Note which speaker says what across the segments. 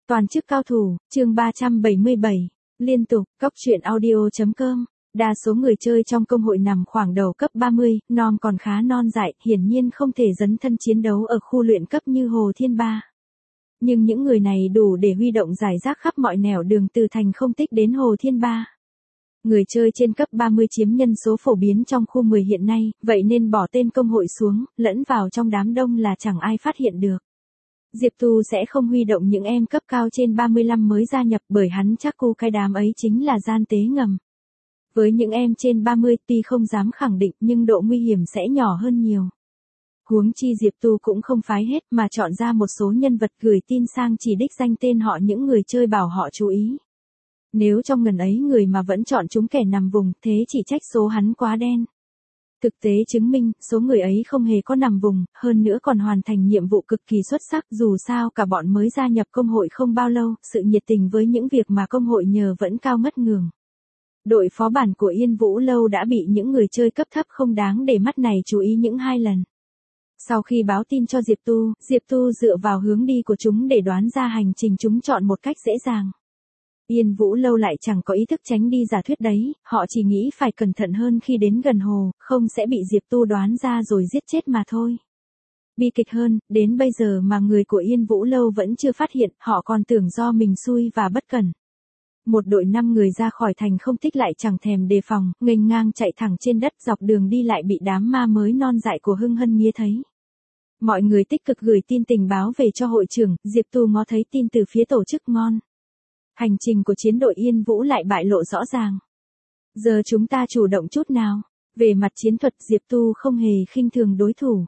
Speaker 1: Toàn chức cao thủ, chương 377. Liên tục, cóc truyện audio.com. Đa số người chơi trong công hội nằm khoảng đầu cấp 30, non còn khá non dại, hiển nhiên không thể dấn thân chiến đấu ở khu luyện cấp như Hồ Thiên Ba. Nhưng những người này đủ để huy động giải rác khắp mọi nẻo đường từ thành không tích đến Hồ Thiên Ba. Người chơi trên cấp 30 chiếm nhân số phổ biến trong khu 10 hiện nay, vậy nên bỏ tên công hội xuống, lẫn vào trong đám đông là chẳng ai phát hiện được. Diệp Tu sẽ không huy động những em cấp cao trên 35 mới gia nhập bởi hắn chắc cu cái đám ấy chính là gian tế ngầm. Với những em trên 30 tuy không dám khẳng định nhưng độ nguy hiểm sẽ nhỏ hơn nhiều. Huống chi Diệp Tu cũng không phái hết mà chọn ra một số nhân vật gửi tin sang chỉ đích danh tên họ những người chơi bảo họ chú ý. Nếu trong ngần ấy người mà vẫn chọn chúng kẻ nằm vùng thế chỉ trách số hắn quá đen. Thực tế chứng minh, số người ấy không hề có nằm vùng, hơn nữa còn hoàn thành nhiệm vụ cực kỳ xuất sắc. Dù sao cả bọn mới gia nhập công hội không bao lâu, sự nhiệt tình với những việc mà công hội nhờ vẫn cao ngất ngường. Đội phó bản của Yên Vũ Lâu đã bị những người chơi cấp thấp không đáng để mắt này chú ý những 2 lần. Sau khi báo tin cho Diệp Tu dựa vào hướng đi của chúng để đoán ra hành trình chúng chọn một cách dễ dàng. Yên Vũ Lâu lại chẳng có ý thức tránh đi giả thuyết đấy, họ chỉ nghĩ phải cẩn thận hơn khi đến gần hồ, không sẽ bị Diệp Tu đoán ra rồi giết chết mà thôi. Bi kịch hơn, đến bây giờ mà người của Yên Vũ Lâu vẫn chưa phát hiện, họ còn tưởng do mình xui và bất cẩn. Một đội 5 người ra khỏi thành không tích lại chẳng thèm đề phòng, nghênh ngang chạy thẳng trên đất dọc đường đi lại bị đám ma mới non dại của Hưng Hân nghe thấy. Mọi người tích cực gửi tin tình báo về cho hội trưởng, Diệp Tu ngó thấy tin từ phía tổ chức ngon. Hành trình của chiến đội Yên Vũ lại bại lộ rõ ràng. Giờ chúng ta chủ động chút nào. Về mặt chiến thuật Diệp Tu không hề khinh thường đối thủ.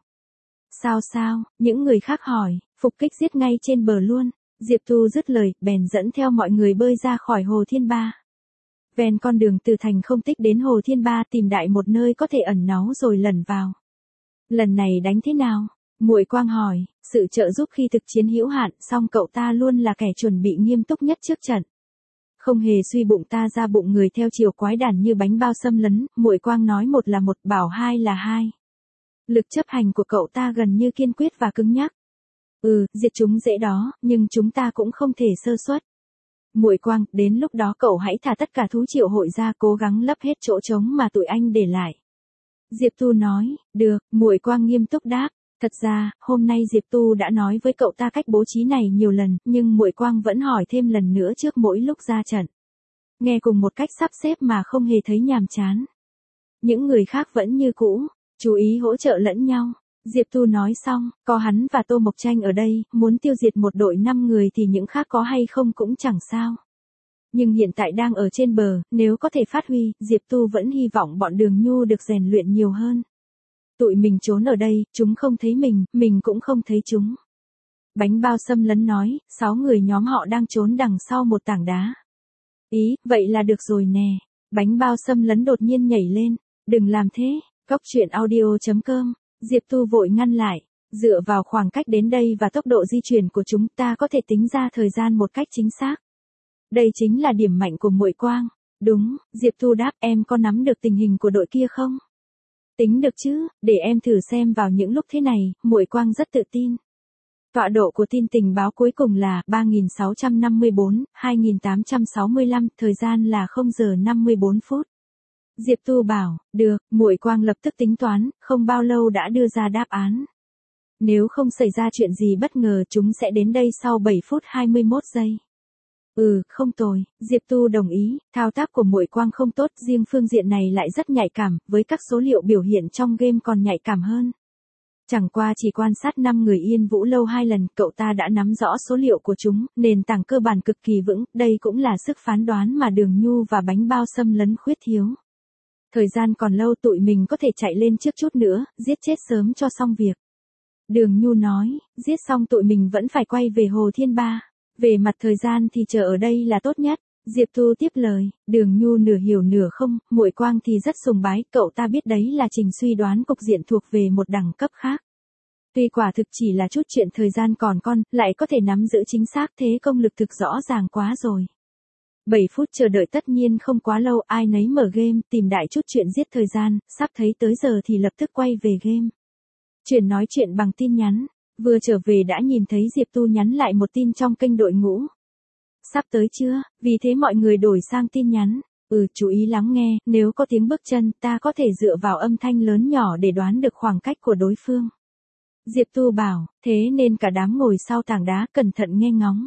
Speaker 1: Sao, những người khác hỏi, phục kích giết ngay trên bờ luôn. Diệp Tu dứt lời, bèn dẫn theo mọi người bơi ra khỏi Hồ Thiên Ba. Ven con đường từ thành không tích đến Hồ Thiên Ba tìm đại một nơi có thể ẩn náu rồi lẩn vào. Lần này đánh thế nào? Muội Quang hỏi, sự trợ giúp khi thực chiến hữu hạn, song cậu ta luôn là kẻ chuẩn bị nghiêm túc nhất trước trận. Không hề suy bụng ta ra bụng người theo chiều quái đản như bánh bao xâm lấn, Muội Quang nói 1 là 1, bảo 2 là 2. Lực chấp hành của cậu ta gần như kiên quyết và cứng nhắc. Diệt chúng dễ đó, nhưng chúng ta cũng không thể sơ suất. Muội Quang, đến lúc đó cậu hãy thả tất cả thú triệu hội ra cố gắng lấp hết chỗ trống mà tụi anh để lại. Diệp Tu nói, được, Muội Quang nghiêm túc đáp. Thật ra, hôm nay Diệp Tu đã nói với cậu ta cách bố trí này nhiều lần, nhưng Muội Quang vẫn hỏi thêm lần nữa trước mỗi lúc ra trận. Nghe cùng một cách sắp xếp mà không hề thấy nhàm chán. Những người khác vẫn như cũ, chú ý hỗ trợ lẫn nhau. Diệp Tu nói xong, có hắn và Tô Mộc Tranh ở đây, muốn tiêu diệt một đội 5 người thì những khác có hay không cũng chẳng sao. Nhưng hiện tại đang ở trên bờ, nếu có thể phát huy, Diệp Tu vẫn hy vọng bọn Đường Nhu được rèn luyện nhiều hơn. Tụi mình trốn ở đây, chúng không thấy mình cũng không thấy chúng. Bánh bao xâm lấn nói, 6 người nhóm họ đang trốn đằng sau một tảng đá. Ý, vậy là được rồi nè. Bánh bao xâm lấn đột nhiên nhảy lên. Đừng làm thế, cóc truyện audio.com. Diệp Tu vội ngăn lại. Dựa vào khoảng cách đến đây và tốc độ di chuyển của chúng ta có thể tính ra thời gian một cách chính xác. Đây chính là điểm mạnh của Muội Quang. Đúng, Diệp Tu đáp, em có nắm được tình hình của đội kia không? Tính được chứ, để em thử xem vào những lúc thế này, Muội Quang rất tự tin. Tọa độ của tin tình báo cuối cùng là 3654, 2865, thời gian là 0 giờ 54 phút. Diệp Tu bảo, được, Muội Quang lập tức tính toán, không bao lâu đã đưa ra đáp án. Nếu không xảy ra chuyện gì bất ngờ chúng sẽ đến đây sau 7 phút 21 giây. Không tồi, Diệp Tu đồng ý, thao tác của Muội Quang không tốt, riêng phương diện này lại rất nhạy cảm, với các số liệu biểu hiện trong game còn nhạy cảm hơn. Chẳng qua chỉ quan sát 5 người Yên Vũ Lâu 2 lần, cậu ta đã nắm rõ số liệu của chúng, nền tảng cơ bản cực kỳ vững, đây cũng là sức phán đoán mà Đường Nhu và bánh bao xâm lấn khuyết thiếu. Thời gian còn lâu tụi mình có thể chạy lên trước chút nữa, giết chết sớm cho xong việc. Đường Nhu nói, giết xong tụi mình vẫn phải quay về Hồ Thiên Ba. Về mặt thời gian thì chờ ở đây là tốt nhất. Diệp Tu tiếp lời, Đường Nhu nửa hiểu nửa không, Muội Quang thì rất sùng bái, cậu ta biết đấy là trình suy đoán cục diện thuộc về một đẳng cấp khác. Tuy quả thực chỉ là chút chuyện thời gian còn con, lại có thể nắm giữ chính xác thế công lực thực rõ ràng quá rồi. 7 phút chờ đợi tất nhiên không quá lâu, ai nấy mở game, tìm đại chút chuyện giết thời gian, sắp thấy tới giờ thì lập tức quay về game. Chuyển nói chuyện bằng tin nhắn. Vừa trở về đã nhìn thấy Diệp Tu nhắn lại một tin trong kênh đội ngũ. Sắp tới chưa? Vì thế mọi người đổi sang tin nhắn. Chú ý lắng nghe, nếu có tiếng bước chân, ta có thể dựa vào âm thanh lớn nhỏ để đoán được khoảng cách của đối phương. Diệp Tu bảo, thế nên cả đám ngồi sau tảng đá cẩn thận nghe ngóng.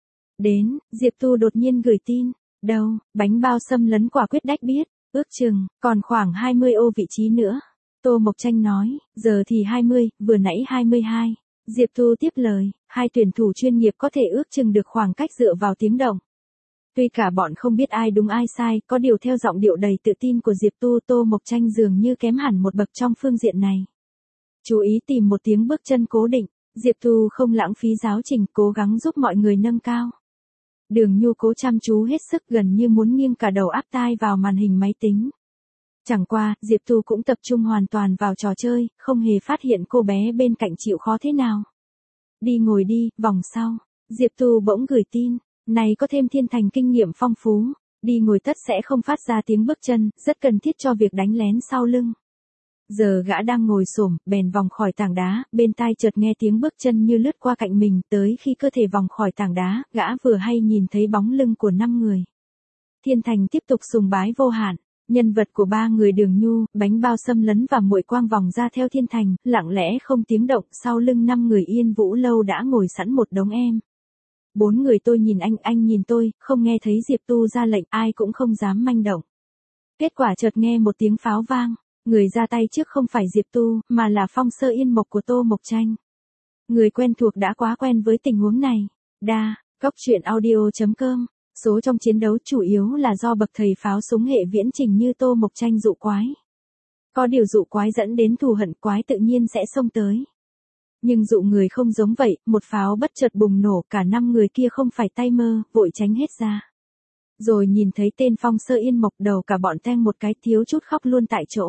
Speaker 1: Đến, Diệp Tu đột nhiên gửi tin. Đâu, bánh bao xâm lấn quả quyết đách biết, ước chừng, còn khoảng 20 ô vị trí nữa. Tô Mộc Tranh nói, giờ thì 20, vừa nãy 22. Diệp Tu tiếp lời, hai tuyển thủ chuyên nghiệp có thể ước chừng được khoảng cách dựa vào tiếng động. Tuy cả bọn không biết ai đúng ai sai, có điều theo giọng điệu đầy tự tin của Diệp Tu, Tô Mộc Tranh dường như kém hẳn một bậc trong phương diện này. Chú ý tìm một tiếng bước chân cố định, Diệp Tu không lãng phí giáo trình, cố gắng giúp mọi người nâng cao. Đường Nhu cố chăm chú hết sức, gần như muốn nghiêng cả đầu áp tai vào màn hình máy tính. Chẳng qua, Diệp Tu cũng tập trung hoàn toàn vào trò chơi, không hề phát hiện cô bé bên cạnh chịu khó thế nào. Đi ngồi đi, vòng sau. Diệp Tu bỗng gửi tin, này có thêm Thiên Thành kinh nghiệm phong phú, đi ngồi tất sẽ không phát ra tiếng bước chân, rất cần thiết cho việc đánh lén sau lưng. Giờ gã đang ngồi xổm, bèn vòng khỏi tảng đá, bên tai chợt nghe tiếng bước chân như lướt qua cạnh mình, tới khi cơ thể vòng khỏi tảng đá, gã vừa hay nhìn thấy bóng lưng của 5 người. Thiên Thành tiếp tục sùng bái vô hạn, nhân vật của 3 người Đường Nhu, bánh bao xâm lấn và Muội Quang vòng ra theo Thiên Thành, lặng lẽ không tiếng động, sau lưng 5 người Yên Vũ Lâu đã ngồi sẵn một đống em. 4 người tôi nhìn anh nhìn tôi, không nghe thấy Diệp Tu ra lệnh, ai cũng không dám manh động. Kết quả chợt nghe một tiếng pháo vang. Người ra tay trước không phải Diệp Tu, mà là Phong Sơ Yên Mộc của Tô Mộc Tranh. Người quen thuộc đã quá quen với tình huống này. Cóc truyện audio.com. Số trong chiến đấu chủ yếu là do bậc thầy pháo súng hệ viễn trình như Tô Mộc Tranh dụ quái. Có điều dụ quái dẫn đến thù hận, quái tự nhiên sẽ xông tới. Nhưng dụ người không giống vậy, một pháo bất chợt bùng nổ, cả 5 người kia không phải tay mơ, vội tránh hết ra. Rồi nhìn thấy tên Phong Sơ Yên Mộc, đầu cả bọn teng một cái, thiếu chút khóc luôn tại chỗ.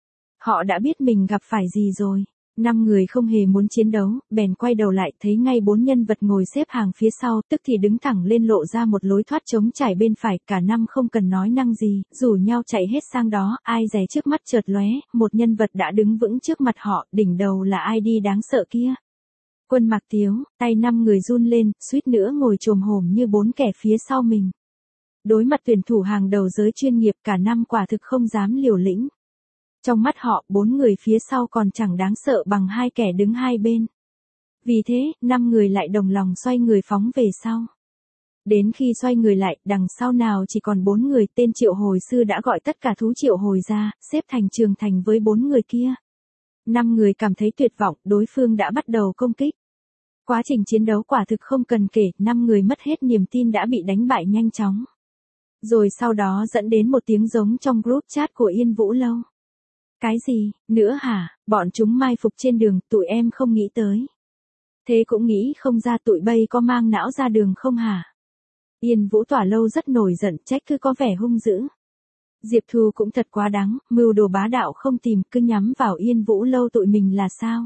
Speaker 1: Họ đã biết mình gặp phải gì rồi. 5 người không hề muốn chiến đấu, bèn quay đầu lại, thấy ngay 4 nhân vật ngồi xếp hàng phía sau, tức thì đứng thẳng lên lộ ra một lối thoát trống trải bên phải, cả 5 không cần nói năng gì, rủ nhau chạy hết sang đó, ai dè trước mắt chợt lóe, một nhân vật đã đứng vững trước mặt họ, đỉnh đầu là ai đi đáng sợ kia. Quân Mạc Tiếu, tay 5 người run lên, suýt nữa ngồi chồm hổm như 4 kẻ phía sau mình. Đối mặt tuyển thủ hàng đầu giới chuyên nghiệp, cả 5 quả thực không dám liều lĩnh. Trong mắt họ, 4 người phía sau còn chẳng đáng sợ bằng 2 kẻ đứng hai bên. Vì thế, 5 người lại đồng lòng xoay người phóng về sau. Đến khi xoay người lại, đằng sau nào chỉ còn 4 người, tên Triệu Hồi Sư đã gọi tất cả thú triệu hồi ra, xếp thành trường thành với 4 người kia. 5 người cảm thấy tuyệt vọng, đối phương đã bắt đầu công kích. Quá trình chiến đấu quả thực không cần kể, 5 người mất hết niềm tin đã bị đánh bại nhanh chóng. Rồi sau đó dẫn đến một tiếng giống trong group chat của Yên Vũ Lâu. Cái gì, nữa hả, bọn chúng mai phục trên đường, tụi em không nghĩ tới. Thế cũng nghĩ không ra tụi bay có mang não ra đường không hả? Yên Vũ Tỏa Lâu rất nổi giận, trách cứ có vẻ hung dữ. Diệp Thu cũng thật quá đáng, mưu đồ bá đạo không tìm, cứ nhắm vào Yên Vũ Lâu tụi mình là sao?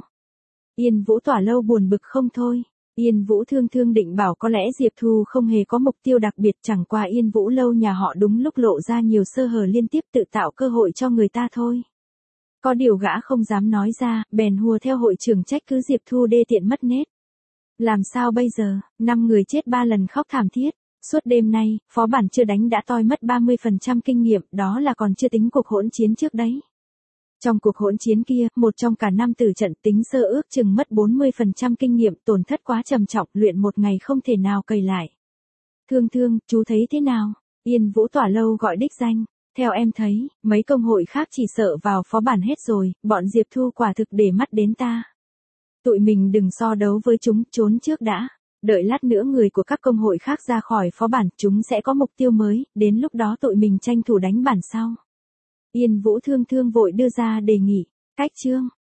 Speaker 1: Yên Vũ Tỏa Lâu buồn bực không thôi. Yên Vũ Thương định bảo có lẽ Diệp Thu không hề có mục tiêu đặc biệt, chẳng qua Yên Vũ Lâu nhà họ đúng lúc lộ ra nhiều sơ hở liên tiếp, tự tạo cơ hội cho người ta thôi. Có điều gã không dám nói ra, bèn hùa theo hội trưởng trách cứ Diệp Thu đê tiện mất nết. Làm sao bây giờ, 5 người chết 3 lần khóc thảm thiết. Suốt đêm nay, phó bản chưa đánh đã toi mất 30% kinh nghiệm, đó là còn chưa tính cuộc hỗn chiến trước đấy. Trong cuộc hỗn chiến kia, một trong cả 5 tử trận tính sơ ước chừng mất 40% kinh nghiệm, tổn thất quá trầm trọng, luyện một ngày không thể nào cày lại. Thương, chú thấy thế nào? Yên Vũ Tỏa Lâu gọi đích danh. Theo em thấy, mấy công hội khác chỉ sợ vào phó bản hết rồi, bọn Diệp Thu quả thực để mắt đến ta. Tụi mình đừng so đấu với chúng, trốn trước đã. Đợi lát nữa người của các công hội khác ra khỏi phó bản, chúng sẽ có mục tiêu mới, đến lúc đó tụi mình tranh thủ đánh bản sau. Yên Vũ Thương vội đưa ra đề nghị. Cách chương.